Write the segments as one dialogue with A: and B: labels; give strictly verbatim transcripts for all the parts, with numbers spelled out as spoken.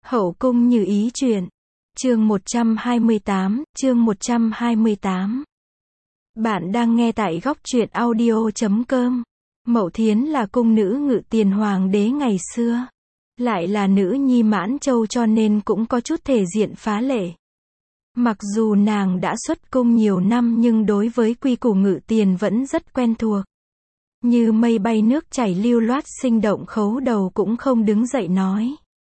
A: Hậu cung Như Ý truyện. Chương một trăm hai mươi tám, chương một trăm hai mươi tám. Bạn đang nghe tại góc truyện audio chấm com. Mậu Thiến là cung nữ ngự tiền hoàng đế ngày xưa. Lại là nữ nhi Mãn Châu cho nên cũng có chút thể diện phá lệ. Mặc dù nàng đã xuất cung nhiều năm nhưng đối với quy củ ngự tiền vẫn rất quen thuộc. Như mây bay nước chảy lưu loát sinh động khấu đầu cũng không đứng dậy nói.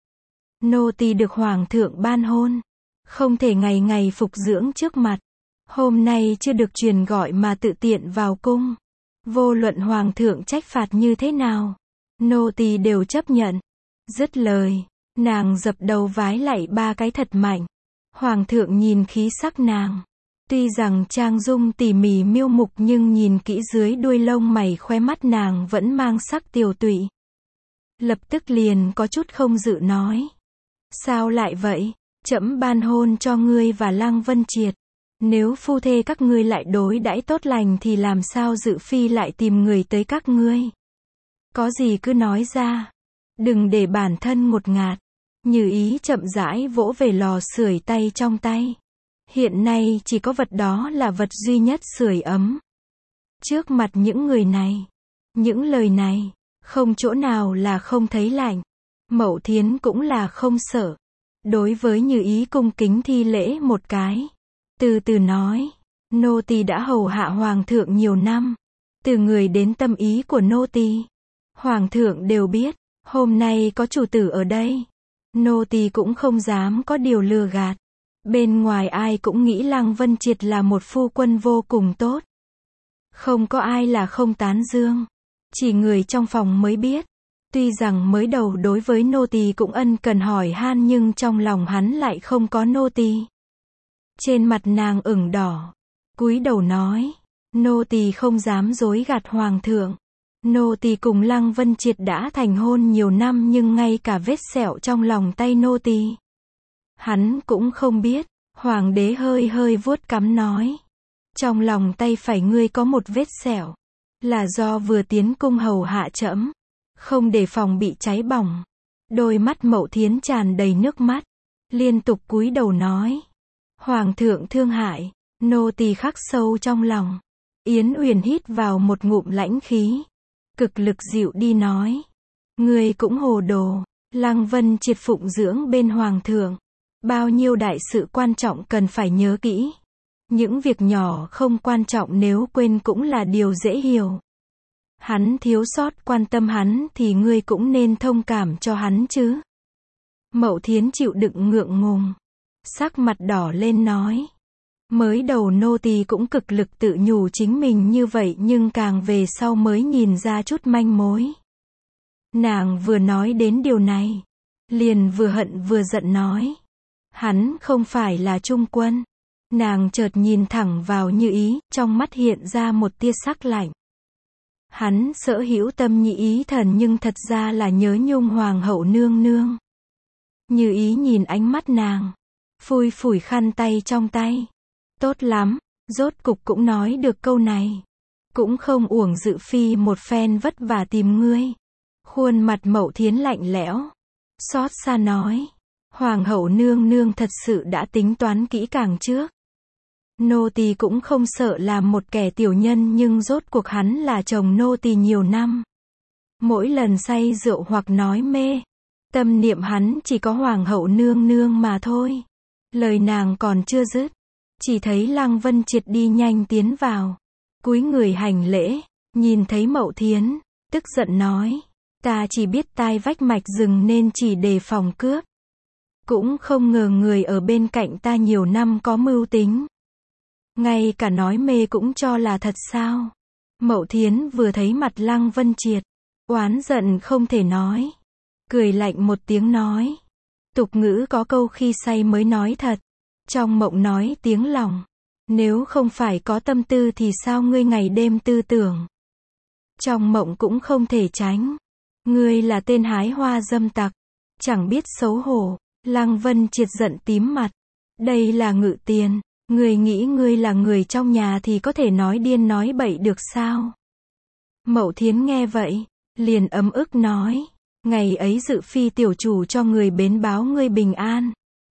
A: Nô tỳ được hoàng thượng ban hôn, không thể ngày ngày phục dưỡng trước mặt. Hôm nay chưa được truyền gọi mà tự tiện vào cung. Vô luận hoàng thượng trách phạt như thế nào, nô tỳ đều chấp nhận. Dứt lời, nàng dập đầu vái lạy ba cái thật mạnh. Hoàng thượng nhìn khí sắc nàng. Tuy rằng trang dung tỉ mỉ miêu mục nhưng nhìn kỹ dưới đuôi lông mày khóe mắt nàng vẫn mang sắc tiều tụy. Lập tức liền có chút không dự nói. Sao lại vậy? Trẫm ban hôn cho ngươi và Lăng Vân Triệt. Nếu phu thê các ngươi lại đối đãi tốt lành thì làm sao dự phi lại tìm người tới các ngươi? Có gì cứ nói ra. Đừng để bản thân ngột ngạt. Như Ý chậm rãi vỗ về lò sưởi tay trong tay. Hiện nay chỉ có vật đó là vật duy nhất sưởi ấm. Trước mặt những người này, những lời này, không chỗ nào là không thấy lạnh. Mậu Thiến cũng là không sợ. Đối với Như Ý cung kính thi lễ một cái. Từ từ nói, nô tỳ đã hầu hạ hoàng thượng nhiều năm. Từ người đến tâm ý của nô tỳ, hoàng thượng đều biết. Hôm nay có chủ tử ở đây, nô tỳ cũng không dám có điều lừa gạt. Bên ngoài ai cũng nghĩ Lăng Vân Triệt là một phu quân vô cùng tốt. Không có ai là không tán dương. Chỉ người trong phòng mới biết. Tuy rằng mới đầu đối với nô tỳ cũng ân cần hỏi han nhưng trong lòng hắn lại không có nô tỳ. Trên mặt nàng ửng đỏ, cúi đầu nói, nô tỳ không dám dối gạt hoàng thượng. Nô tỳ cùng Lăng Vân Triệt đã thành hôn nhiều năm nhưng ngay cả vết sẹo trong lòng tay nô tỳ hắn cũng không biết. Hoàng đế hơi hơi vuốt cằm nói, trong lòng tay phải ngươi có một vết sẹo, là do vừa tiến cung hầu hạ trẫm, không đề phòng bị cháy bỏng. Đôi mắt Mậu Thiến tràn đầy nước mắt, liên tục cúi đầu nói, hoàng thượng thương hại, nô tỳ khắc sâu trong lòng. Yến Uyển hít vào một ngụm lãnh khí, cực lực dịu đi nói, ngươi cũng hồ đồ. Lăng Vân Triệt phụng dưỡng bên hoàng thượng, bao nhiêu đại sự quan trọng cần phải nhớ kỹ. Những việc nhỏ không quan trọng nếu quên cũng là điều dễ hiểu. Hắn thiếu sót quan tâm hắn thì ngươi cũng nên thông cảm cho hắn chứ. Mậu Thiến chịu đựng ngượng ngùng, sắc mặt đỏ lên nói, mới đầu nô tỳ cũng cực lực tự nhủ chính mình như vậy nhưng càng về sau mới nhìn ra chút manh mối. Nàng vừa nói đến điều này, liền vừa hận vừa giận nói, hắn không phải là trung quân. Nàng chợt nhìn thẳng vào Như Ý, trong mắt hiện ra một tia sắc lạnh. Hắn sở hữu tâm nhị ý thần nhưng thật ra là nhớ nhung hoàng hậu nương nương. Như Ý nhìn ánh mắt nàng, phủi phủi khăn tay trong tay. Tốt lắm, rốt cục cũng nói được câu này. Cũng không uổng dự phi một phen vất vả tìm ngươi. Khuôn mặt Mậu Thiến lạnh lẽo, xót xa nói, hoàng hậu nương nương thật sự đã tính toán kỹ càng trước. Nô tỳ cũng không sợ làm một kẻ tiểu nhân nhưng rốt cuộc hắn là chồng nô tỳ nhiều năm. Mỗi lần say rượu hoặc nói mê, tâm niệm hắn chỉ có hoàng hậu nương nương mà thôi. Lời nàng còn chưa dứt, chỉ thấy Lăng Vân Triệt đi nhanh tiến vào, cúi người hành lễ, nhìn thấy Mậu Thiến, tức giận nói, ta chỉ biết tai vách mạch rừng nên chỉ đề phòng cướp. Cũng không ngờ người ở bên cạnh ta nhiều năm có mưu tính. Ngay cả nói mê cũng cho là thật sao? Mậu Thiến vừa thấy mặt Lăng Vân Triệt, oán giận không thể nói. Cười lạnh một tiếng nói, tục ngữ có câu khi say mới nói thật, trong mộng nói tiếng lòng. Nếu không phải có tâm tư thì sao ngươi ngày đêm tư tưởng? Trong mộng cũng không thể tránh. Ngươi là tên hái hoa dâm tặc, chẳng biết xấu hổ. Lăng Vân Triệt giận tím mặt. Đây là ngự tiền. Ngươi nghĩ ngươi là người trong nhà thì có thể nói điên nói bậy được sao? Mậu Thiến nghe vậy, liền ấm ức nói, Ngày ấy Dự Phi tiểu chủ cho người bến báo ngươi bình an.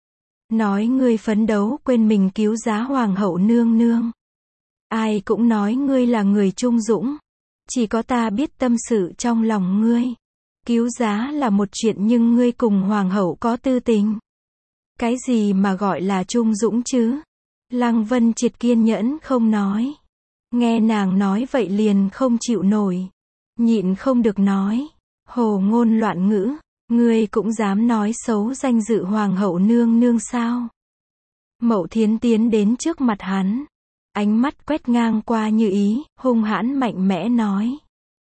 A: Nói ngươi phấn đấu quên mình cứu giá hoàng hậu nương nương. Ai cũng nói ngươi là người trung dũng. Chỉ có ta biết tâm sự trong lòng ngươi. Cứu giá là một chuyện nhưng ngươi cùng hoàng hậu có tư tình. Cái gì mà gọi là trung dũng chứ? Lăng Vân Triệt kiên nhẫn không nói. Nghe nàng nói vậy liền không chịu nổi. Nhịn không được nói. Hồ ngôn loạn ngữ. Ngươi cũng dám nói xấu danh dự hoàng hậu nương nương sao? Mậu Thiến tiến đến trước mặt hắn. Ánh mắt quét ngang qua Như Ý, hung hãn mạnh mẽ nói.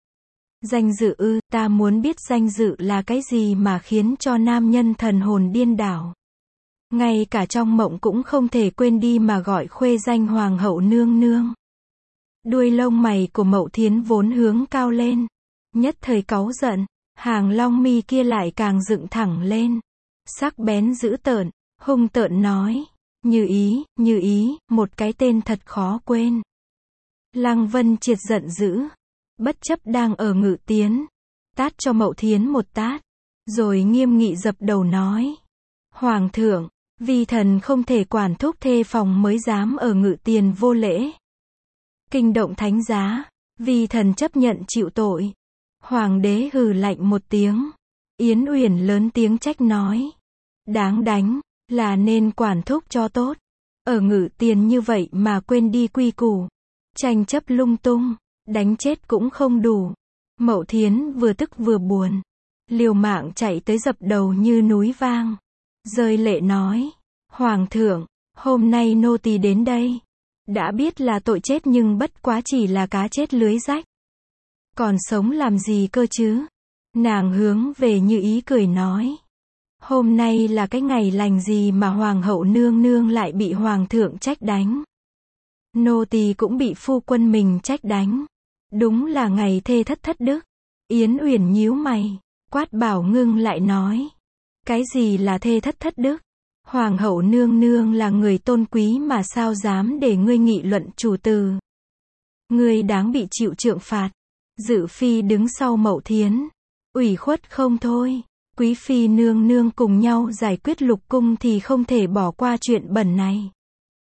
A: Danh dự ư, ta muốn biết danh dự là cái gì mà khiến cho nam nhân thần hồn điên đảo. Ngay cả trong mộng cũng không thể quên đi mà gọi khuê danh hoàng hậu nương nương. Đuôi lông mày của Mậu Thiến vốn hướng cao lên. Nhất thời cáu giận, hàng long mi kia lại càng dựng thẳng lên. Sắc bén dữ tợn, hung tợn nói. Như Ý, Như Ý, một cái tên thật khó quên. Lăng Vân Triệt giận dữ. Bất chấp đang ở ngự tiến. Tát cho Mậu Thiến một tát. Rồi nghiêm nghị dập đầu nói. Hoàng thượng, vi thần không thể quản thúc thê phòng mới dám ở ngự tiền vô lễ. Kinh động thánh giá, vi thần chấp nhận chịu tội. Hoàng đế hừ lạnh một tiếng. Yến Uyển lớn tiếng trách nói. Đáng đánh, là nên quản thúc cho tốt. Ở ngự tiền như vậy mà quên đi quy củ. Tranh chấp lung tung, đánh chết cũng không đủ. Mậu Thiến vừa tức vừa buồn. Liều mạng chạy tới dập đầu như núi vang. Rơi lệ nói. Hoàng thượng, hôm nay nô tỳ đến đây. Đã biết là tội chết nhưng bất quá chỉ là cá chết lưới rách. Còn sống làm gì cơ chứ? Nàng hướng về Như Ý cười nói. Hôm nay là cái ngày lành gì mà hoàng hậu nương nương lại bị hoàng thượng trách đánh. Nô tỳ cũng bị phu quân mình trách đánh. Đúng là ngày thê thất thất đức. Yến Uyển nhíu mày, quát bảo ngưng lại nói. Cái gì là thê thất thất đức? Hoàng hậu nương nương là người tôn quý mà sao dám để ngươi nghị luận chủ từ. Ngươi đáng bị chịu trượng phạt. Dự Phi đứng sau Mậu Thiến. Ủy khuất không thôi. Quý phi nương nương cùng nhau giải quyết lục cung thì không thể bỏ qua chuyện bẩn này.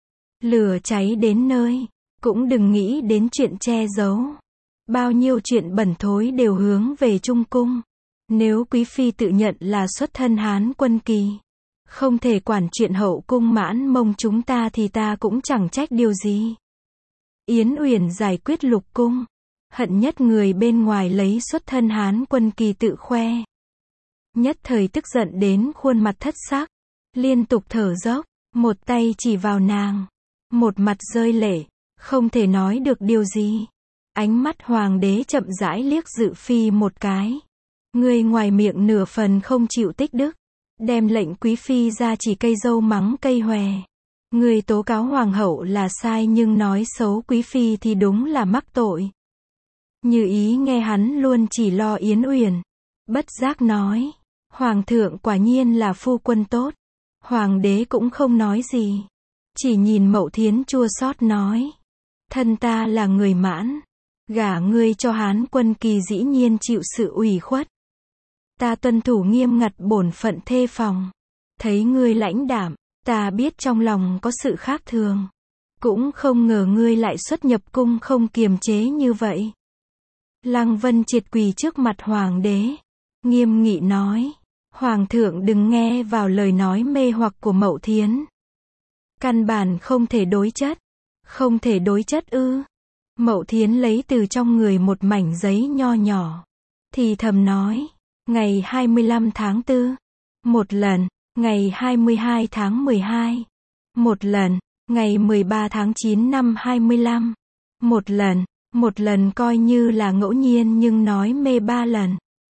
A: Lửa cháy đến nơi, cũng đừng nghĩ đến chuyện che giấu. Bao nhiêu chuyện bẩn thối đều hướng về Trung cung. Nếu quý phi tự nhận là xuất thân Hán Quân Kỳ, không thể quản chuyện hậu cung Mãn Mông chúng ta thì ta cũng chẳng trách điều gì. Yến Uyển giải quyết lục cung, hận nhất người bên ngoài lấy xuất thân Hán Quân Kỳ tự khoe. Nhất thời tức giận đến khuôn mặt thất sắc, liên tục thở dốc, một tay chỉ vào nàng, một mặt rơi lệ, không thể nói được điều gì. Ánh mắt hoàng đế chậm rãi liếc Dự Phi một cái. Ngươi ngoài miệng nửa phần không chịu tích đức, đem lệnh quý phi ra chỉ cây dâu mắng cây hòe. Ngươi tố cáo hoàng hậu là sai nhưng nói xấu quý phi thì đúng là mắc tội. Như Ý nghe hắn luôn chỉ lo Yến Uyển, bất giác nói. Hoàng thượng quả nhiên là phu quân tốt. Hoàng đế cũng không nói gì, chỉ nhìn Mậu Thiến chua xót nói. Thân ta là người Mãn, gả ngươi cho Hán Quân Kỳ dĩ nhiên chịu sự ủy khuất. Ta tuân thủ nghiêm ngặt bổn phận thê phòng. Thấy ngươi lãnh đạm, ta biết trong lòng có sự khác thường. Cũng không ngờ ngươi lại xuất nhập cung không kiềm chế như vậy. Lăng Vân Triệt quỳ trước mặt hoàng đế, nghiêm nghị nói. Hoàng thượng đừng nghe vào lời nói mê hoặc của Mậu Thiến. Căn bản không thể đối chất. Không thể đối chất ư? Mậu Thiến lấy từ trong người một mảnh giấy nho nhỏ, thì thầm nói. Ngày hai mươi lăm tháng tư, một lần. Ngày hai mươi hai tháng mười hai, một lần. Ngày mười ba tháng chín năm hai mươi lăm, một lần. Một lần coi như là ngẫu nhiên nhưng nói mê ba lần.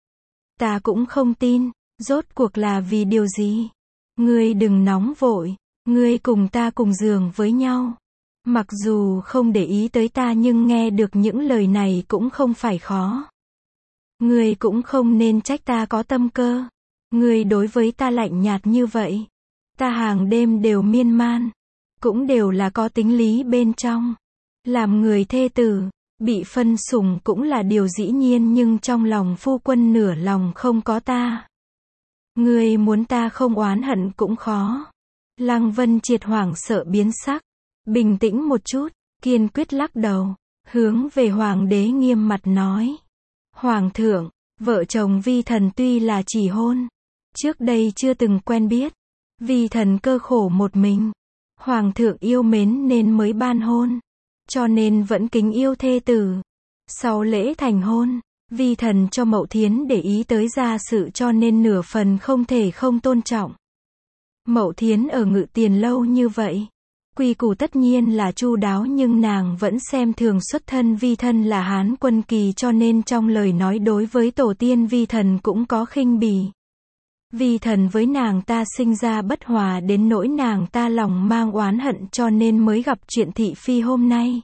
A: Ta cũng không tin. Rốt cuộc là vì điều gì? Ngươi đừng nóng vội. Ngươi cùng ta cùng giường với nhau. Mặc dù không để ý tới ta nhưng nghe được những lời này cũng không phải khó. Ngươi cũng không nên trách ta có tâm cơ. Ngươi đối với ta lạnh nhạt như vậy. Ta hàng đêm đều miên man. Cũng đều là có tính lý bên trong. Làm người thê tử, Bị phân sủng cũng là điều dĩ nhiên nhưng trong lòng phu quân nửa lòng không có ta. Ngươi muốn ta không oán hận cũng khó. Lăng Vân Triệt hoảng sợ biến sắc. Bình tĩnh một chút, kiên quyết lắc đầu. Hướng về hoàng đế nghiêm mặt nói. Hoàng thượng, vợ chồng vi thần tuy là chỉ hôn. Trước đây chưa từng quen biết. Vi thần cơ khổ một mình. Hoàng thượng yêu mến nên mới ban hôn. Cho nên vẫn kính yêu thê tử. Sau lễ thành hôn, vi thần cho Mậu Thiến để ý tới gia sự cho nên nửa phần không thể không tôn trọng. Mậu Thiến ở Ngự Tiền lâu như vậy. Quy củ tất nhiên là chu đáo nhưng nàng vẫn xem thường xuất thân vi thân là Hán quân kỳ cho nên trong lời nói đối với tổ tiên vi thần cũng có khinh bỉ. Vi thần với nàng ta sinh ra bất hòa đến nỗi nàng ta lòng mang oán hận cho nên mới gặp chuyện thị phi hôm nay.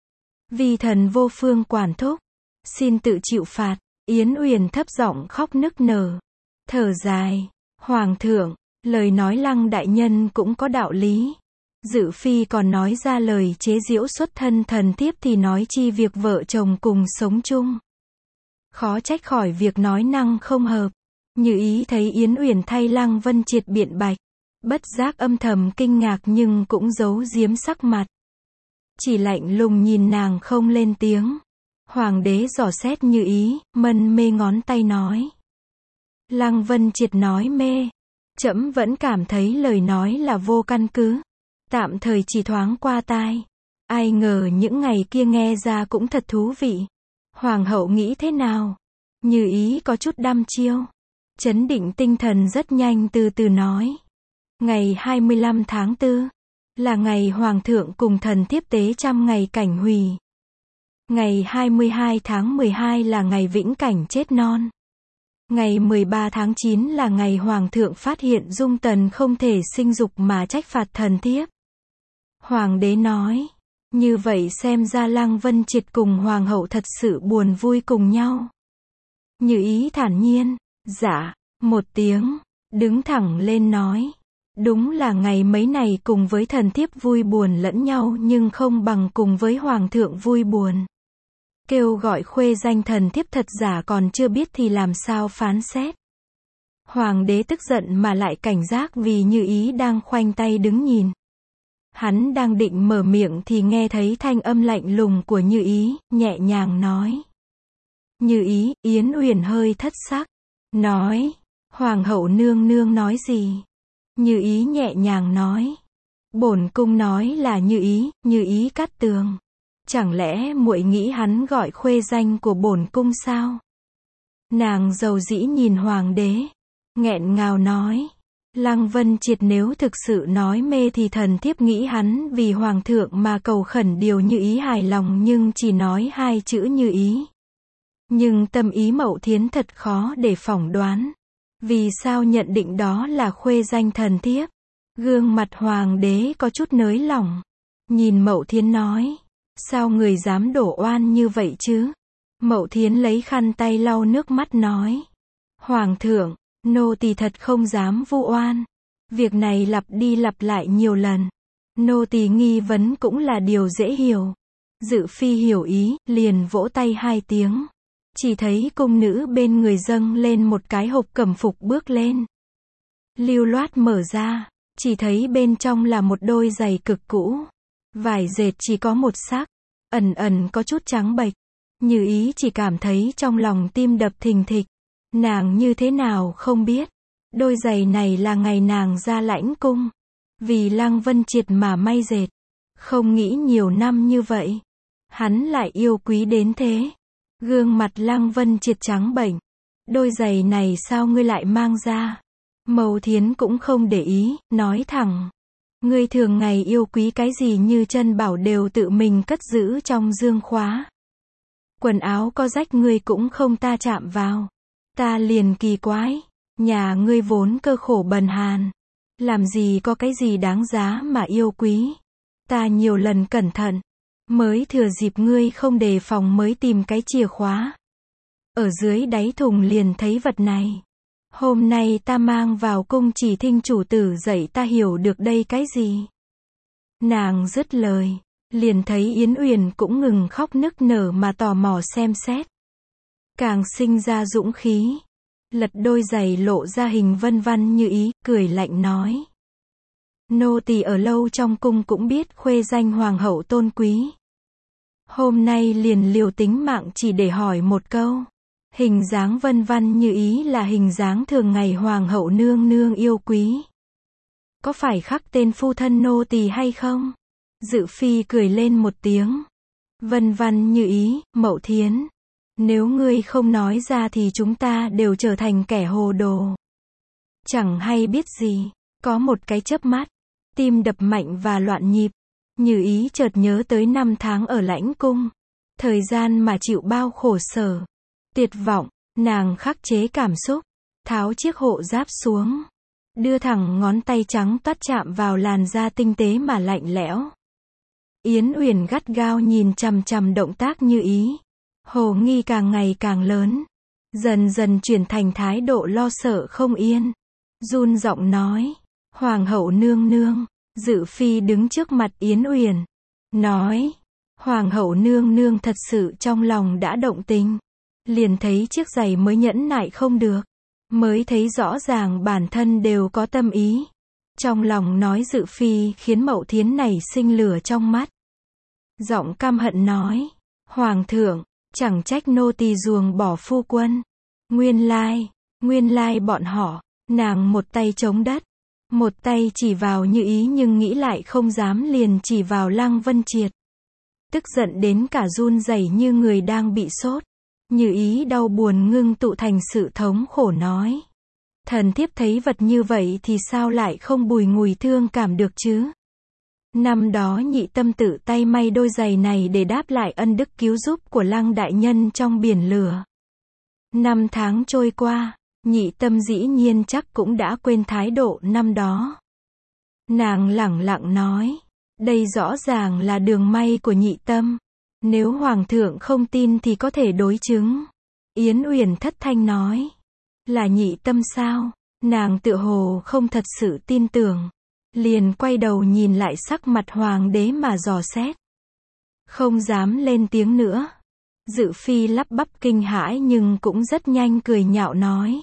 A: Vi thần vô phương quản thúc, xin tự chịu phạt. Yến Uyển thấp giọng khóc nức nở, thở dài. Hoàng thượng, lời nói Lăng đại nhân cũng có đạo lý. Dự phi còn nói ra lời chế giễu xuất thân thần thiếp thì nói chi việc vợ chồng cùng sống chung. Khó trách khỏi việc nói năng không hợp. Như Ý thấy Yến Uyển thay Lăng Vân Triệt biện bạch, bất giác âm thầm kinh ngạc nhưng cũng giấu giếm sắc mặt. Chỉ lạnh lùng nhìn nàng không lên tiếng. Hoàng đế dò xét Như Ý, mân mê ngón tay nói. Lăng Vân Triệt nói mê. Trẫm vẫn cảm thấy lời nói là vô căn cứ. Tạm thời chỉ thoáng qua tai. Ai ngờ những ngày kia nghe ra cũng thật thú vị. Hoàng hậu nghĩ thế nào? Như Ý có chút đăm chiêu. Chấn định tinh thần rất nhanh từ từ nói. Ngày hai mươi lăm tháng tư. Là ngày Hoàng thượng cùng thần thiếp tế trăm ngày cảnh hùy. Ngày hai mươi hai tháng mười hai là ngày vĩnh cảnh chết non. Ngày mười ba tháng chín là ngày Hoàng thượng phát hiện Dung Tần không thể sinh dục mà trách phạt thần thiếp. Hoàng đế nói. Như vậy xem ra Lăng Vân Triệt cùng Hoàng hậu thật sự buồn vui cùng nhau. Như Ý thản nhiên. Dạ. Một tiếng. Đứng thẳng lên nói. Đúng là ngày mấy này cùng với thần thiếp vui buồn lẫn nhau nhưng không bằng cùng với Hoàng thượng vui buồn. Kêu gọi khuê danh thần thiếp thật giả còn chưa biết thì làm sao phán xét. Hoàng đế tức giận mà lại cảnh giác vì Như Ý đang khoanh tay đứng nhìn. Hắn đang định mở miệng thì nghe thấy thanh âm lạnh lùng của Như Ý, nhẹ nhàng nói. Như Ý, Yến Uyển hơi thất sắc. Nói. Hoàng hậu nương nương nói gì? Như Ý nhẹ nhàng nói. Bổn cung nói là Như Ý, Như Ý Cát Tường. Chẳng lẽ muội nghĩ hắn gọi khuê danh của bổn cung sao? Nàng dầu dĩ nhìn hoàng đế. Nghẹn ngào nói. Lăng Vân Triệt nếu thực sự nói mê thì thần thiếp nghĩ hắn vì Hoàng thượng mà cầu khẩn điều Như Ý hài lòng nhưng chỉ nói hai chữ Như Ý. Nhưng tâm ý Mậu Thiến thật khó để phỏng đoán. Vì sao nhận định đó là khuê danh thần thiếp? Gương mặt hoàng đế có chút nới lỏng. Nhìn Mậu Thiến nói. Sao người dám đổ oan như vậy chứ? Mậu Thiến lấy khăn tay lau nước mắt nói. Hoàng thượng, nô tỳ thật không dám vu oan. Việc này lặp đi lặp lại nhiều lần. Nô tỳ nghi vấn cũng là điều dễ hiểu. Dự phi hiểu ý, liền vỗ tay hai tiếng. Chỉ thấy cung nữ bên người dâng lên một cái hộp cẩm phục bước lên. Lưu loát mở ra, chỉ thấy bên trong là một đôi giày cực cũ. Vải dệt chỉ có một sắc, ẩn ẩn có chút trắng bệch. Như Ý chỉ cảm thấy trong lòng tim đập thình thịch. Nàng như thế nào không biết. Đôi giày này là ngày nàng ra lãnh cung. Vì Lăng Vân Triệt mà may dệt. Không nghĩ nhiều năm như vậy. Hắn lại yêu quý đến thế. Gương mặt Lăng Vân Triệt trắng bệch. Đôi giày này sao ngươi lại mang ra? Mậu Thiến cũng không để ý, nói thẳng. Ngươi thường ngày yêu quý cái gì như chân bảo đều tự mình cất giữ trong dương khóa. Quần áo có rách ngươi cũng không ta chạm vào. Ta liền kỳ quái. Nhà ngươi vốn cơ khổ bần hàn. Làm gì có cái gì đáng giá mà yêu quý. Ta nhiều lần cẩn thận. Mới thừa dịp ngươi không đề phòng mới tìm cái chìa khóa. Ở dưới đáy thùng liền thấy vật này. Hôm nay ta mang vào cung chỉ thinh chủ tử dạy ta hiểu được đây cái gì. Nàng dứt lời. Liền thấy Yến Uyển cũng ngừng khóc nức nở mà tò mò xem xét. Càng sinh ra dũng khí. Lật đôi giày lộ ra hình Vân Văn Như Ý, cười lạnh nói. Nô tỳ ở lâu trong cung cũng biết khuê danh hoàng hậu tôn quý. Hôm nay liền liều tính mạng chỉ để hỏi một câu. Hình dáng Vân Văn Như Ý là hình dáng thường ngày hoàng hậu nương nương yêu quý. Có phải khắc tên phu thân nô tỳ hay không? Dự phi cười lên một tiếng. Vân Văn Như Ý, Mậu Thiến. Nếu ngươi không nói ra thì chúng ta đều trở thành kẻ hồ đồ. Chẳng hay biết gì. Có một cái chớp mắt. Tim đập mạnh và loạn nhịp. Như Ý chợt nhớ tới năm tháng ở lãnh cung. Thời gian mà chịu bao khổ sở. Tuyệt vọng. Nàng khắc chế cảm xúc. Tháo chiếc hộ giáp xuống. Đưa thẳng ngón tay trắng toát chạm vào làn da tinh tế mà lạnh lẽo. Yến Uyển gắt gao nhìn chằm chằm động tác Như Ý. Hồ nghi càng ngày càng lớn. Dần dần chuyển thành thái độ lo sợ không yên. Run giọng nói. Hoàng hậu nương nương. Dự phi đứng trước mặt Yến Uyển. Nói. Hoàng hậu nương nương thật sự trong lòng đã động tình. Liền thấy chiếc giày mới nhẫn nại không được. Mới thấy rõ ràng bản thân đều có tâm ý. Trong lòng nói Dự phi khiến Mậu Thiến này sinh lửa trong mắt. Giọng căm hận nói. Hoàng thượng, chẳng trách nô tỳ ruồng bỏ phu quân. Nguyên lai, nguyên lai bọn họ. Nàng một tay chống đất. Một tay chỉ vào Như Ý nhưng nghĩ lại không dám liền chỉ vào Lăng Vân Triệt. Tức giận đến cả run rẩy như người đang bị sốt. Như Ý đau buồn ngưng tụ thành sự thống khổ nói. Thần thiếp thấy vật như vậy thì sao lại không bùi ngùi thương cảm được chứ? Năm đó Nhị Tâm tự tay may đôi giày này để đáp lại ân đức cứu giúp của Lăng đại nhân trong biển lửa. Năm tháng trôi qua, Nhị Tâm dĩ nhiên chắc cũng đã quên thái độ năm đó. Nàng lẳng lặng nói, đây rõ ràng là đường may của Nhị Tâm. Nếu Hoàng thượng không tin thì có thể đối chứng. Yến Uyển thất thanh nói, là Nhị Tâm sao? Nàng tựa hồ không thật sự tin tưởng. Liền quay đầu nhìn lại sắc mặt hoàng đế mà dò xét. Không dám lên tiếng nữa. Dự phi lắp bắp kinh hãi nhưng cũng rất nhanh cười nhạo nói.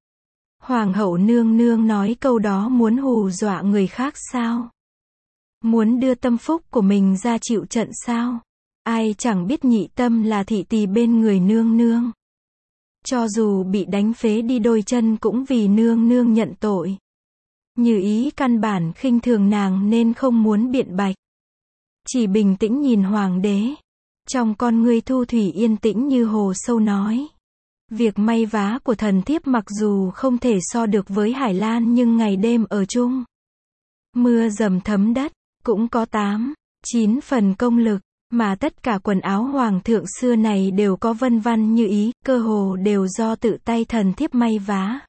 A: Hoàng hậu nương nương nói câu đó muốn hù dọa người khác sao? Muốn đưa tâm phúc của mình ra chịu trận sao? Ai chẳng biết Nhị Tâm là thị tỳ bên người nương nương. Cho dù bị đánh phế đi đôi chân cũng vì nương nương nhận tội. Như Ý căn bản khinh thường nàng nên không muốn biện bạch. Chỉ bình tĩnh nhìn hoàng đế. Trong con ngươi thu thủy yên tĩnh như hồ sâu nói. Việc may vá của thần thiếp mặc dù không thể so được với Hải Lan nhưng ngày đêm ở chung. Mưa dầm thấm đất, cũng có tám, chín phần công lực. Mà tất cả quần áo hoàng thượng xưa này đều có Vân Văn Như Ý, cơ hồ đều do tự tay thần thiếp may vá.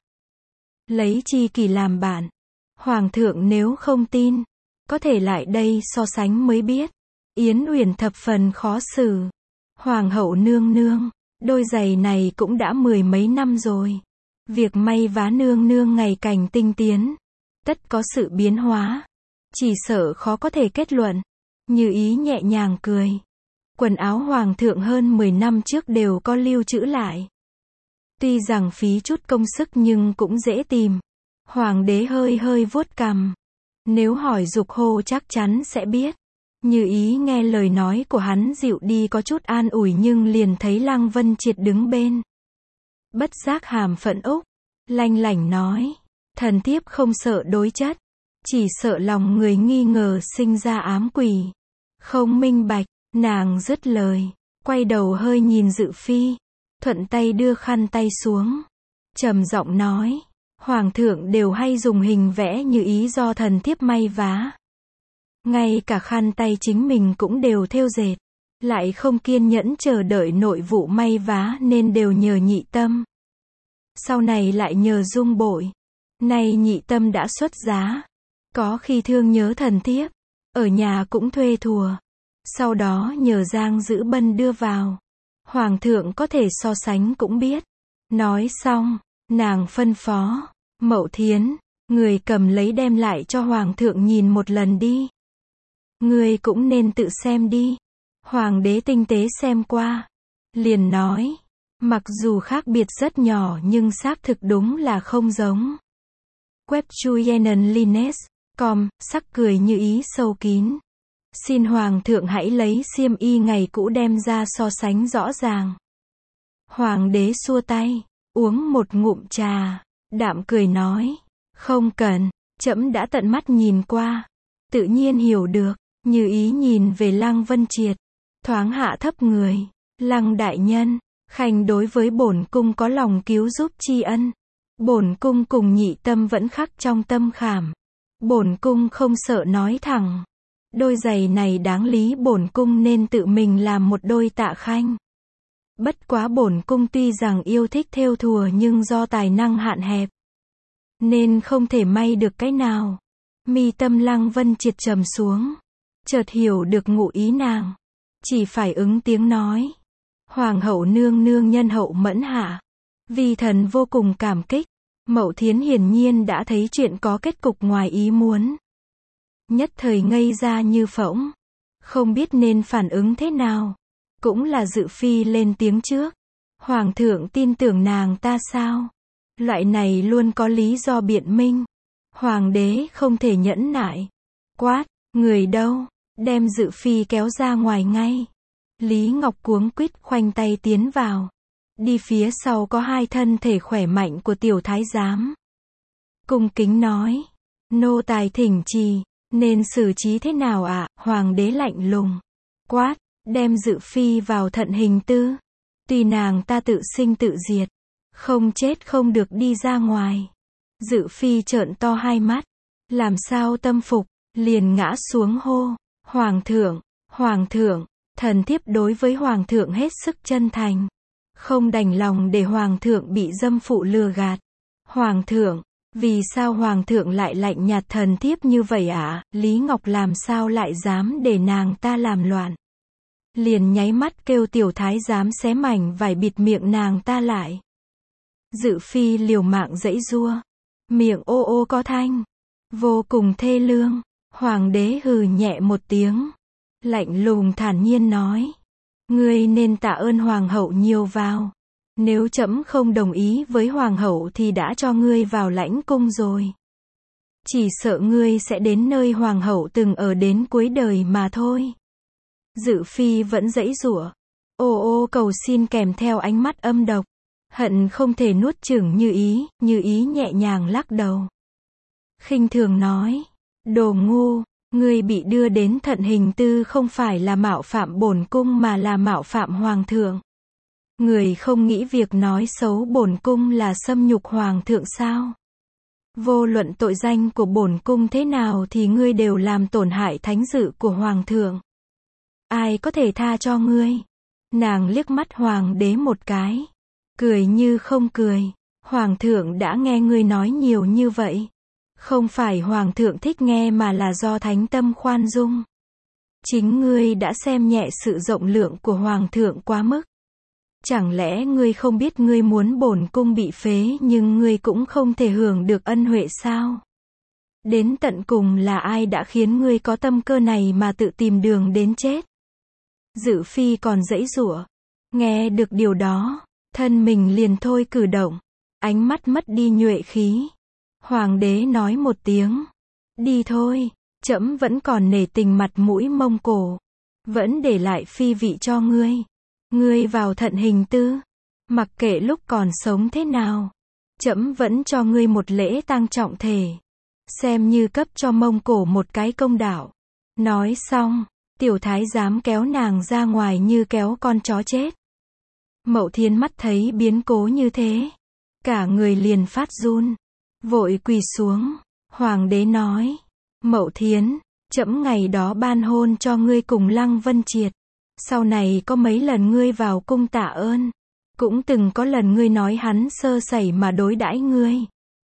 A: Lấy chi kỷ làm bản. Hoàng thượng nếu không tin, có thể lại đây so sánh mới biết. Yến Uyển thập phần khó xử. Hoàng hậu nương nương, đôi giày này cũng đã mười mấy năm rồi. Việc may vá nương nương ngày càng tinh tiến. Tất có sự biến hóa. Chỉ sợ khó có thể kết luận. Như Ý nhẹ nhàng cười. Quần áo hoàng thượng hơn mười năm trước đều có lưu trữ lại. Tuy rằng phí chút công sức nhưng cũng dễ tìm. Hoàng đế hơi hơi vuốt cằm. Nếu hỏi Dục Hô chắc chắn sẽ biết. Như Ý nghe lời nói của hắn dịu đi có chút an ủi nhưng liền thấy Lăng Vân Triệt đứng bên. Bất giác hàm phẫn úc. Lanh lảnh nói. Thần thiếp không sợ đối chất. Chỉ sợ lòng người nghi ngờ sinh ra ám quỷ. Không minh bạch. Nàng dứt lời. Quay đầu hơi nhìn Dự phi. Thuận tay đưa khăn tay xuống. Trầm giọng nói. Hoàng thượng đều hay dùng hình vẽ Như Ý do thần thiếp may vá. Ngay cả khăn tay chính mình cũng đều thêu dệt. Lại không kiên nhẫn chờ đợi nội vụ may vá nên đều nhờ Nhị Tâm. Sau này lại nhờ Dung Bội. Nay Nhị Tâm đã xuất giá. Có khi thương nhớ thần thiếp. Ở nhà cũng thuê thùa. Sau đó nhờ Giang Dữ Bân đưa vào. Hoàng thượng có thể so sánh cũng biết. Nói xong, nàng phân phó. Mậu Thiến, người cầm lấy đem lại cho Hoàng thượng nhìn một lần đi. ngươi cũng nên tự xem đi. Hoàng đế tinh tế xem qua, liền nói, mặc dù khác biệt rất nhỏ nhưng xác thực đúng là không giống. Web Chuyen Lines, com, sắc cười như ý sâu kín. Xin Hoàng thượng hãy lấy xiêm y ngày cũ đem ra so sánh rõ ràng. Hoàng đế xua tay, uống một ngụm trà, đạm cười nói, không cần, trẫm đã tận mắt nhìn qua, tự nhiên hiểu được. Như ý nhìn về Lăng Vân Triệt, thoáng hạ thấp người, Lăng đại nhân, khanh đối với bổn cung có lòng cứu giúp tri ân. Bổn cung cùng nhị tâm vẫn khắc trong tâm khảm. Bổn cung không sợ nói thẳng. Đôi giày này đáng lý bổn cung nên tự mình làm một đôi tạ khanh. Bất quá bổn cung tuy rằng yêu thích thêu thùa nhưng do tài năng hạn hẹp, nên không thể may được cái nào. Mi tâm Lăng Vân Triệt trầm xuống, chợt hiểu được ngụ ý nàng, chỉ phải ứng tiếng nói. Hoàng hậu nương nương nhân hậu mẫn hạ. Vi thần vô cùng cảm kích. Mậu Thiến hiển nhiên đã thấy chuyện có kết cục ngoài ý muốn. Nhất thời ngây ra như phỗng, không biết nên phản ứng thế nào. Cũng là Dự Phi lên tiếng trước. Hoàng thượng tin tưởng nàng ta sao? Loại này luôn có lý do biện minh. Hoàng đế không thể nhẫn nại. Quát, người đâu? Đem Dự Phi kéo ra ngoài ngay. Lý Ngọc cuống quýt khoanh tay tiến vào. Đi phía sau có hai thân thể khỏe mạnh của tiểu thái giám. Cung kính nói, nô tài thỉnh trì, nên xử trí thế nào ạ? À? Hoàng đế lạnh lùng, quát, đem Dự Phi vào thận hình tư. Tuy nàng ta tự sinh tự diệt, không chết không được đi ra ngoài. Dự Phi trợn to hai mắt, làm sao tâm phục, liền ngã xuống hô, Hoàng thượng, Hoàng thượng, thần thiếp đối với Hoàng thượng hết sức chân thành. Không đành lòng để Hoàng thượng bị dâm phụ lừa gạt. Hoàng thượng, vì sao Hoàng thượng lại lạnh nhạt thần thiếp như vậy ạ? À? Lý Ngọc làm sao lại dám để nàng ta làm loạn? Liền nháy mắt kêu tiểu thái giám xé mảnh vải bịt miệng nàng ta lại. Dự Phi liều mạng giãy giụa, miệng ô ô có thanh, vô cùng thê lương. Hoàng đế hừ nhẹ một tiếng, lạnh lùng thản nhiên nói, ngươi nên tạ ơn hoàng hậu nhiều vào. Nếu trẫm không đồng ý với hoàng hậu thì đã cho ngươi vào lãnh cung rồi. Chỉ sợ ngươi sẽ đến nơi hoàng hậu từng ở đến cuối đời mà thôi. Dự Phi vẫn giãy giụa, ô ô cầu xin kèm theo ánh mắt âm độc, hận không thể nuốt chửng Như Ý. Như Ý nhẹ nhàng lắc đầu, khinh thường nói, đồ ngu, ngươi bị đưa đến thận hình tư không phải là mạo phạm bổn cung mà là mạo phạm hoàng thượng. Người không nghĩ việc nói xấu bổn cung là xâm nhục hoàng thượng sao? Vô luận tội danh của bổn cung thế nào thì ngươi đều làm tổn hại thánh dự của hoàng thượng. Ai có thể tha cho ngươi? Nàng liếc mắt hoàng đế một cái, cười như không cười. Hoàng thượng đã nghe ngươi nói nhiều như vậy. Không phải hoàng thượng thích nghe mà là do thánh tâm khoan dung. Chính ngươi đã xem nhẹ sự rộng lượng của hoàng thượng quá mức. Chẳng lẽ ngươi không biết ngươi muốn bổn cung bị phế nhưng ngươi cũng không thể hưởng được ân huệ sao? Đến tận cùng là ai đã khiến ngươi có tâm cơ này mà tự tìm đường đến chết? Dự Phi còn giãy giụa, nghe được điều đó, thân mình liền thôi cử động, ánh mắt mất đi nhuệ khí. Hoàng đế nói một tiếng, đi thôi, trẫm vẫn còn nể tình mặt mũi Mông Cổ, vẫn để lại phi vị cho ngươi. Ngươi vào thận hình tư, mặc kệ lúc còn sống thế nào, trẫm vẫn cho ngươi một lễ tang trọng thể, xem như cấp cho Mông Cổ một cái công đạo. Nói xong, tiểu thái giám kéo nàng ra ngoài như kéo con chó chết. Mậu Thiến mắt thấy biến cố như thế, cả người liền phát run, vội quỳ xuống. Hoàng đế nói, Mậu Thiến, trẫm ngày đó ban hôn cho ngươi cùng Lăng Vân Triệt. Sau này có mấy lần ngươi vào cung tạ ơn, cũng từng có lần ngươi nói hắn sơ sẩy mà đối đãi ngươi.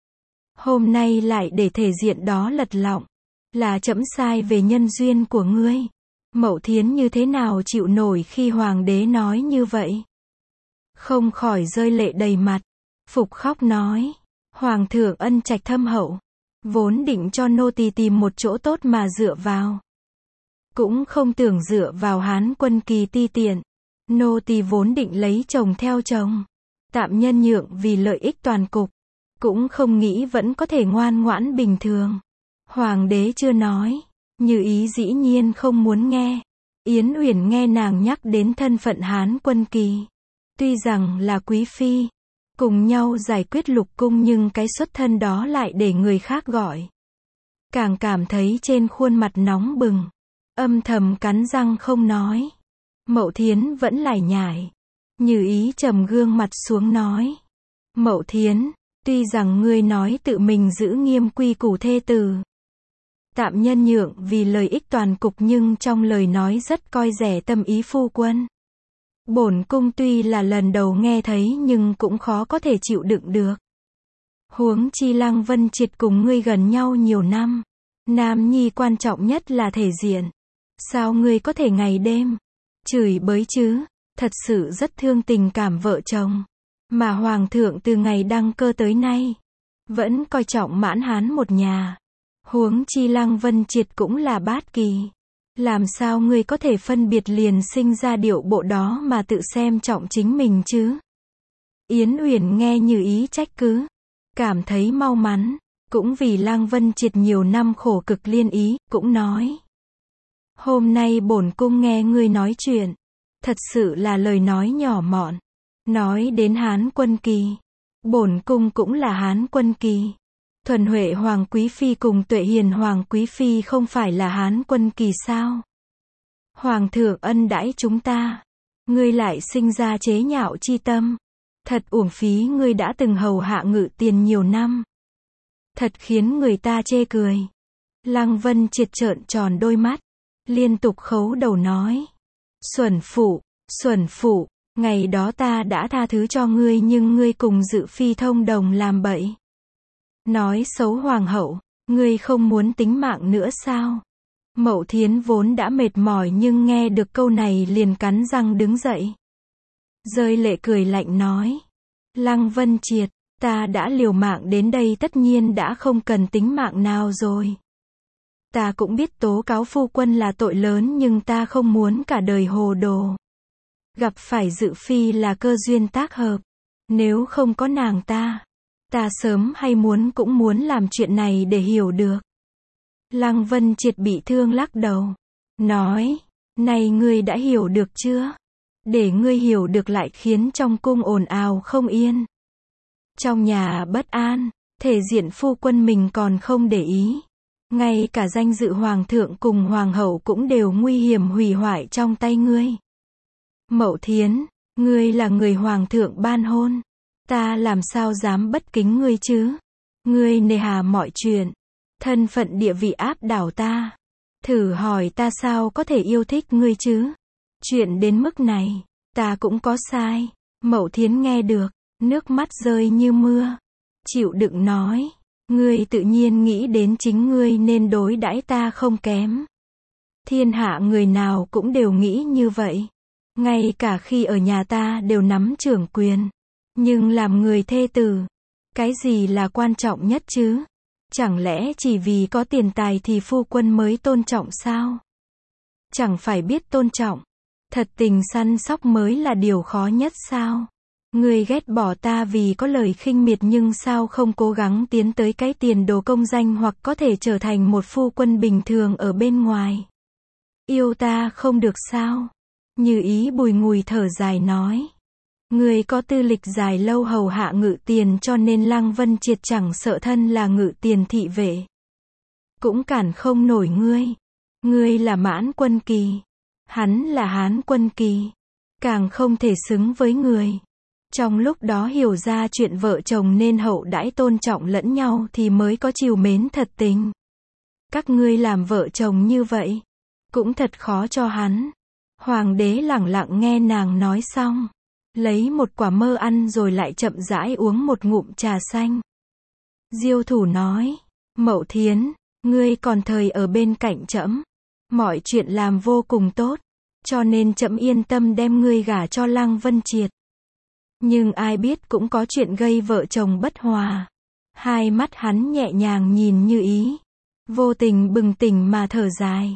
A: Hôm nay lại để thể diện đó lật lọng, là trẫm sai về nhân duyên của ngươi. Mậu Thiến như thế nào chịu nổi khi hoàng đế nói như vậy? Không khỏi rơi lệ đầy mặt, phục khóc nói, hoàng thượng ân trạch thâm hậu, vốn định cho nô tỳ tìm một chỗ tốt mà dựa vào. cũng không tưởng dựa vào Hán Quân Kỳ ti tiện. Nô tỳ vốn định lấy chồng theo chồng, tạm nhân nhượng vì lợi ích toàn cục, cũng không nghĩ vẫn có thể ngoan ngoãn bình thường. Hoàng đế chưa nói, Như Ý dĩ nhiên không muốn nghe. Yến Uyển nghe nàng nhắc đến thân phận Hán Quân Kỳ, tuy rằng là quý phi, cùng nhau giải quyết lục cung nhưng cái xuất thân đó lại để người khác gọi. Càng cảm thấy trên khuôn mặt nóng bừng, âm thầm cắn răng không nói. Mậu Thiến vẫn lải nhải. Như Ý trầm gương mặt xuống nói. Mậu Thiến, tuy rằng ngươi nói tự mình giữ nghiêm quy củ thê tử, tạm nhân nhượng vì lợi ích toàn cục, nhưng trong lời nói rất coi rẻ tâm ý phu quân. Bổn cung tuy là lần đầu nghe thấy nhưng cũng khó có thể chịu đựng được. Huống chi Lăng Vân Triệt cùng ngươi gần nhau nhiều năm, nam nhi quan trọng nhất là thể diện. Sao ngươi có thể ngày đêm chửi bới chứ? Thật sự rất thương tình cảm vợ chồng. Mà Hoàng thượng từ ngày đăng cơ tới nay, vẫn coi trọng Mãn Hán một nhà. Huống chi Lăng Vân Triệt cũng là bát kỳ. Làm sao ngươi có thể phân biệt liền sinh ra điệu bộ đó mà tự xem trọng chính mình chứ? Yến Uyển nghe Như Ý trách cứ, cảm thấy mau mắn, cũng vì Lăng Vân Triệt nhiều năm khổ cực liên ý, cũng nói. Hôm nay bổn cung nghe ngươi nói chuyện, thật sự là lời nói nhỏ mọn. Nói đến Hán Quân Kỳ, bổn cung cũng là Hán Quân Kỳ. Thuần Huệ Hoàng Quý Phi cùng Tuệ Hiền Hoàng Quý Phi không phải là Hán Quân Kỳ sao? Hoàng thượng ân đãi chúng ta, ngươi lại sinh ra chế nhạo chi tâm. Thật uổng phí ngươi đã từng hầu hạ Ngự Tiền nhiều năm. Thật khiến người ta chê cười. Lăng Vân Triệt trợn tròn đôi mắt, liên tục khấu đầu nói. Xuẩn phụ, xuẩn phụ, ngày đó ta đã tha thứ cho ngươi nhưng ngươi cùng Dự Phi thông đồng làm bậy. Nói xấu hoàng hậu, ngươi không muốn tính mạng nữa sao? Mậu Thiến vốn đã mệt mỏi nhưng nghe được câu này liền cắn răng đứng dậy. Rơi lệ cười lạnh nói. Lăng Vân Triệt, ta đã liều mạng đến đây tất nhiên đã không cần tính mạng nào rồi. Ta cũng biết tố cáo phu quân là tội lớn nhưng ta không muốn cả đời hồ đồ. Gặp phải Dự Phi là cơ duyên tác hợp. Nếu không có nàng ta, ta sớm hay muốn cũng muốn làm chuyện này để hiểu được. Lăng Vân Triệt bị thương lắc đầu, nói, này ngươi đã hiểu được chưa? Để ngươi hiểu được lại khiến trong cung ồn ào không yên. Trong nhà bất an, thể diện phu quân mình còn không để ý. Ngay cả danh dự hoàng thượng cùng hoàng hậu cũng đều nguy hiểm hủy hoại trong tay ngươi. Mậu Thiến, ngươi là người hoàng thượng ban hôn. Ta làm sao dám bất kính ngươi chứ? Ngươi nề hà mọi chuyện. Thân phận địa vị áp đảo ta. Thử hỏi ta sao có thể yêu thích ngươi chứ? Chuyện đến mức này, ta cũng có sai. Mậu Thiến nghe được, nước mắt rơi như mưa. Chịu đựng nói. Ngươi tự nhiên nghĩ đến chính ngươi nên đối đãi ta không kém. Thiên hạ người nào cũng đều nghĩ như vậy. Ngay cả khi ở nhà ta đều nắm trưởng quyền. Nhưng làm người thê tử, cái gì là quan trọng nhất chứ? Chẳng lẽ chỉ vì có tiền tài thì phu quân mới tôn trọng sao? Chẳng phải biết tôn trọng, thật tình săn sóc mới là điều khó nhất sao? Ngươi ghét bỏ ta vì có lời khinh miệt nhưng sao không cố gắng tiến tới cái tiền đồ công danh hoặc có thể trở thành một phu quân bình thường ở bên ngoài? Yêu ta không được sao? Như Ý bùi ngùi thở dài nói. Ngươi có tư lịch dài lâu hầu hạ Ngự Tiền cho nên Lăng Vân Triệt chẳng sợ thân là Ngự Tiền thị vệ, cũng cản không nổi ngươi. Ngươi là Mãn Quân Kỳ, hắn là Hán Quân Kỳ, càng không thể xứng với người. Trong lúc đó hiểu ra chuyện vợ chồng nên hậu đãi tôn trọng lẫn nhau thì mới có trìu mến thật tình. Các ngươi làm vợ chồng như vậy, cũng thật khó cho hắn. Hoàng đế lẳng lặng nghe nàng nói xong, lấy một quả mơ ăn rồi lại chậm rãi uống một ngụm trà xanh. Diêu Thủ nói, Mậu Thiến, ngươi còn thời ở bên cạnh trẫm, mọi chuyện làm vô cùng tốt, cho nên trẫm yên tâm đem ngươi gả cho Lăng Vân Triệt. Nhưng ai biết cũng có chuyện gây vợ chồng bất hòa. Hai mắt hắn nhẹ nhàng nhìn Như Ý, vô tình bừng tỉnh mà thở dài.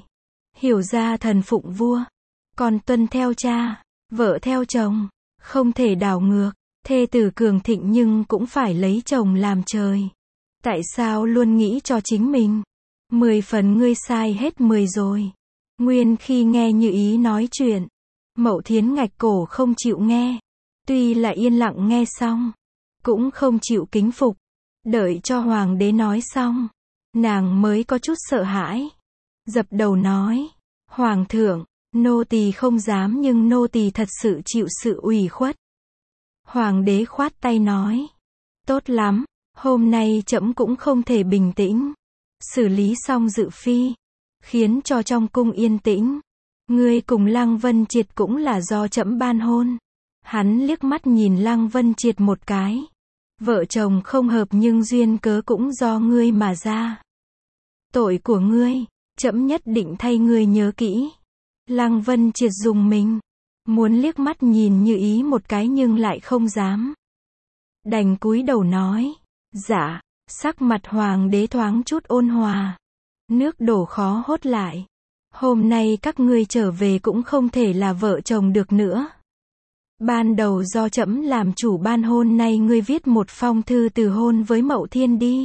A: Hiểu ra thần phụng vua, con tuân theo cha, vợ theo chồng, không thể đảo ngược, thê tử cường thịnh nhưng cũng phải lấy chồng làm trời. Tại sao luôn nghĩ cho chính mình? Mười phần ngươi sai hết mười rồi. Nguyên khi nghe Như Ý nói chuyện, Mậu Thiến ngạch cổ không chịu nghe. Tuy là yên lặng nghe xong, cũng không chịu kính phục. Đợi cho hoàng đế nói xong, nàng mới có chút sợ hãi. Dập đầu nói, hoàng thượng, nô tỳ không dám nhưng nô tỳ thật sự chịu sự ủy khuất. Hoàng đế khoát tay nói, tốt lắm, hôm nay trẫm cũng không thể bình tĩnh. Xử lý xong Dự Phi, khiến cho trong cung yên tĩnh. Ngươi cùng Lăng Vân Triệt cũng là do trẫm ban hôn. Hắn liếc mắt nhìn Lăng Vân Triệt một cái. Vợ chồng không hợp nhưng duyên cớ cũng do ngươi mà ra. Tội của ngươi, trẫm nhất định thay ngươi nhớ kỹ. Lăng Vân Triệt dùng mình, muốn liếc mắt nhìn Như Ý một cái nhưng lại không dám. Đành cúi đầu nói, dạ. Sắc mặt hoàng đế thoáng chút ôn hòa. Nước đổ khó hốt lại. Hôm nay các ngươi trở về cũng không thể là vợ chồng được nữa. Ban đầu do trẫm làm chủ ban hôn, nay ngươi viết một phong thư từ hôn với Mậu Thiên đi.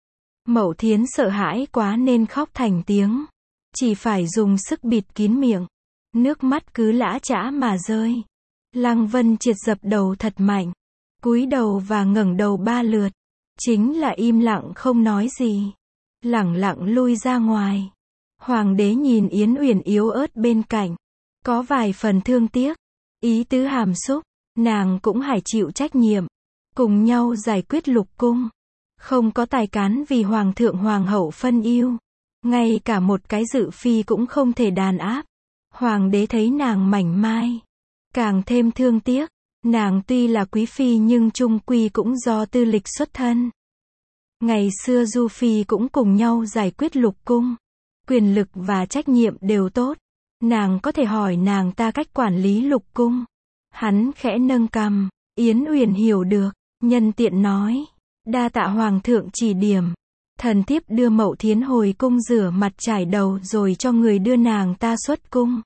A: Mậu Thiến sợ hãi quá nên khóc thành tiếng. Chỉ phải dùng sức bịt kín miệng. Nước mắt cứ lã chã mà rơi. Lăng Vân Triệt dập đầu thật mạnh. Cúi đầu và ngẩng đầu ba lượt. Chính là im lặng không nói gì. Lẳng lặng lui ra ngoài. Hoàng đế nhìn Yến Uyển yếu ớt bên cạnh. Có vài phần thương tiếc. Ý tứ hàm xúc. Nàng cũng phải chịu trách nhiệm. Cùng nhau giải quyết lục cung. Không có tài cán vì hoàng thượng hoàng hậu phân ưu. Ngay cả một cái Dự Phi cũng không thể đàn áp. Hoàng đế thấy nàng mảnh mai. Càng thêm thương tiếc. Nàng tuy là quý phi nhưng chung quy cũng do tư lịch xuất thân. Ngày xưa Du Phi cũng cùng nhau giải quyết lục cung. Quyền lực và trách nhiệm đều tốt. Nàng có thể hỏi nàng ta cách quản lý lục cung. Hắn khẽ nâng cằm. Yến Uyển hiểu được. Nhân tiện nói. Đa tạ hoàng thượng chỉ điểm. Thần thiếp đưa Mậu Thiến hồi cung rửa mặt trải đầu rồi cho người đưa nàng ta xuất cung.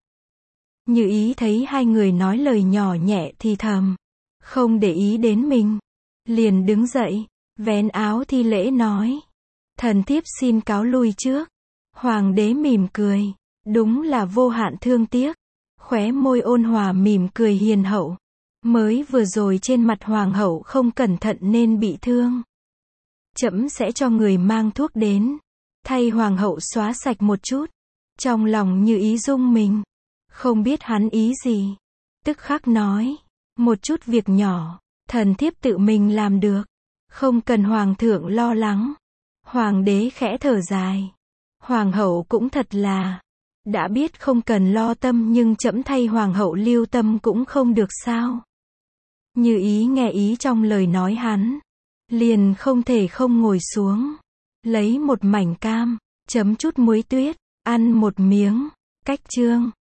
A: Như Ý thấy hai người nói lời nhỏ nhẹ thì thầm. Không để ý đến mình. Liền đứng dậy. Vén áo thi lễ nói. Thần thiếp xin cáo lui trước. Hoàng đế mỉm cười. Đúng là vô hạn thương tiếc. Khóe môi ôn hòa mỉm cười hiền hậu. Mới vừa rồi trên mặt hoàng hậu không cẩn thận nên bị thương. Trẫm sẽ cho người mang thuốc đến. Thay hoàng hậu xóa sạch một chút. Trong lòng Như Ý rung mình. Không biết hắn ý gì. Tức khắc nói. Một chút việc nhỏ. Thần thiếp tự mình làm được. Không cần hoàng thượng lo lắng. Hoàng đế khẽ thở dài. Hoàng hậu cũng thật là. Đã biết không cần lo tâm nhưng trẫm thay hoàng hậu lưu tâm cũng không được sao. Như Ý nghe ý trong lời nói hắn. Liền không thể không ngồi xuống. Lấy một mảnh cam. Chấm chút muối tuyết. Ăn một miếng. Cách chương.